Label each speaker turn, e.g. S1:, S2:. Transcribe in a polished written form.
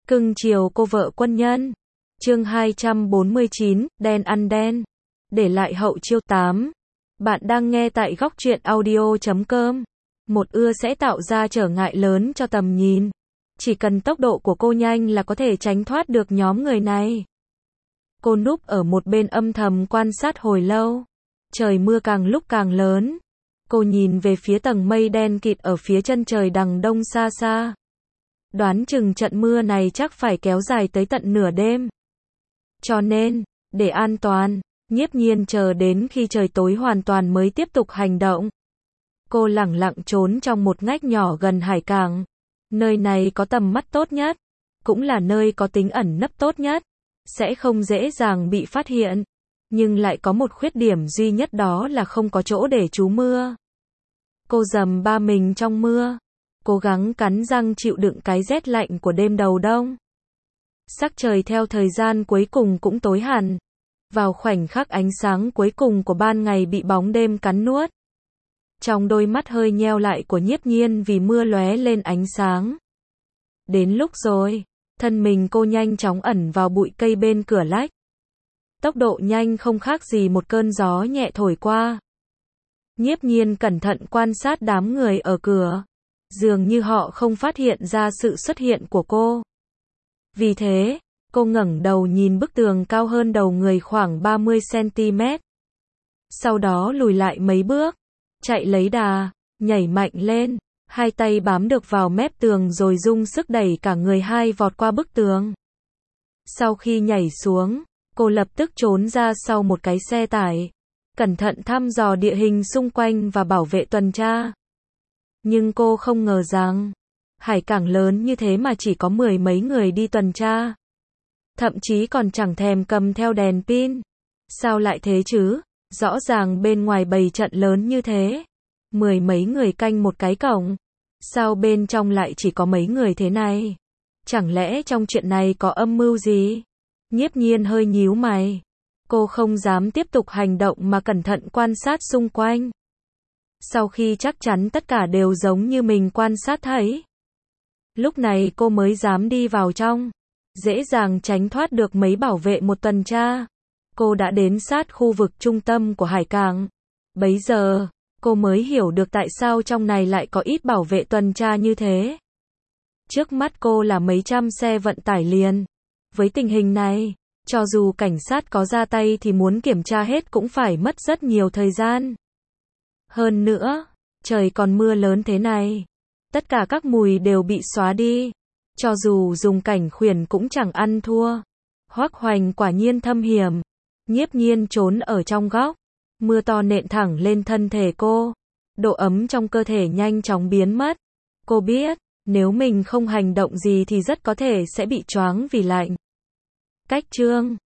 S1: Cưng chiều cô vợ quân nhân. Chương 249, đen ăn đen. Để lại hậu chiêu 8. Bạn đang nghe tại góc truyện audio.com. Một ưa sẽ tạo ra trở ngại lớn cho tầm nhìn. Chỉ cần tốc độ của cô nhanh là có thể tránh thoát được nhóm người này. Cô núp ở một bên âm thầm quan sát hồi lâu. Trời mưa càng lúc càng lớn. Cô nhìn về phía tầng mây đen kịt ở phía chân trời đằng đông xa xa. Đoán chừng trận mưa này chắc phải kéo dài tới tận nửa đêm. Cho nên, để an toàn, Nhiếp Nhiên chờ đến khi trời tối hoàn toàn mới tiếp tục hành động. Cô lẳng lặng trốn trong một ngách nhỏ gần hải cảng. Nơi này có tầm mắt tốt nhất, cũng là nơi có tính ẩn nấp tốt nhất, sẽ không dễ dàng bị phát hiện. Nhưng lại có một khuyết điểm duy nhất, đó là không có chỗ để trú mưa. Cô dầm ba mình trong mưa, cố gắng cắn răng chịu đựng cái rét lạnh của đêm đầu đông. Sắc trời theo thời gian cuối cùng cũng tối hẳn. Vào khoảnh khắc ánh sáng cuối cùng của ban ngày bị bóng đêm cắn nuốt. Trong đôi mắt hơi nheo lại của Nhiếp Nhiên vì mưa lóe lên ánh sáng. Đến lúc rồi, thân mình cô nhanh chóng ẩn vào bụi cây bên cửa lách. Tốc độ nhanh không khác gì một cơn gió nhẹ thổi qua. Nhiếp Nhiên cẩn thận quan sát đám người ở cửa. Dường như họ không phát hiện ra sự xuất hiện của cô. Vì thế, cô ngẩng đầu nhìn bức tường cao hơn đầu người khoảng 30 cm. Sau đó lùi lại mấy bước, chạy lấy đà, nhảy mạnh lên, hai tay bám được vào mép tường rồi dùng sức đẩy cả người hai vọt qua bức tường. Sau khi nhảy xuống, cô lập tức trốn ra sau một cái xe tải, cẩn thận thăm dò địa hình xung quanh và bảo vệ tuần tra. Nhưng cô không ngờ rằng, hải cảng lớn như thế mà chỉ có 10 mấy người đi tuần tra. Thậm chí còn chẳng thèm cầm theo đèn pin. Sao lại thế chứ? Rõ ràng bên ngoài bày trận lớn như thế. 10 mấy người canh một cái cổng. Sao bên trong lại chỉ có mấy người thế này? Chẳng lẽ trong chuyện này có âm mưu gì? Nhiếp Nhiên hơi nhíu mày. Cô không dám tiếp tục hành động mà cẩn thận quan sát xung quanh. Sau khi chắc chắn tất cả đều giống như mình quan sát thấy, lúc này cô mới dám đi vào trong, dễ dàng tránh thoát được mấy bảo vệ một tuần tra. Cô đã đến sát khu vực trung tâm của hải cảng. Bấy giờ, cô mới hiểu được tại sao trong này lại có ít bảo vệ tuần tra như thế. Trước mắt cô là mấy trăm xe vận tải liền. Với tình hình này, cho dù cảnh sát có ra tay thì muốn kiểm tra hết cũng phải mất rất nhiều thời gian. Hơn nữa, trời còn mưa lớn thế này. Tất cả các mùi đều bị xóa đi. Cho dù dùng cảnh khuyển cũng chẳng ăn thua. Hoắc Hoành quả nhiên thâm hiểm. Nhiếp Nhiên trốn ở trong góc. Mưa to nện thẳng lên thân thể cô. Độ ấm trong cơ thể nhanh chóng biến mất. Cô biết, nếu mình không hành động gì thì rất có thể sẽ bị choáng vì lạnh. Cách chương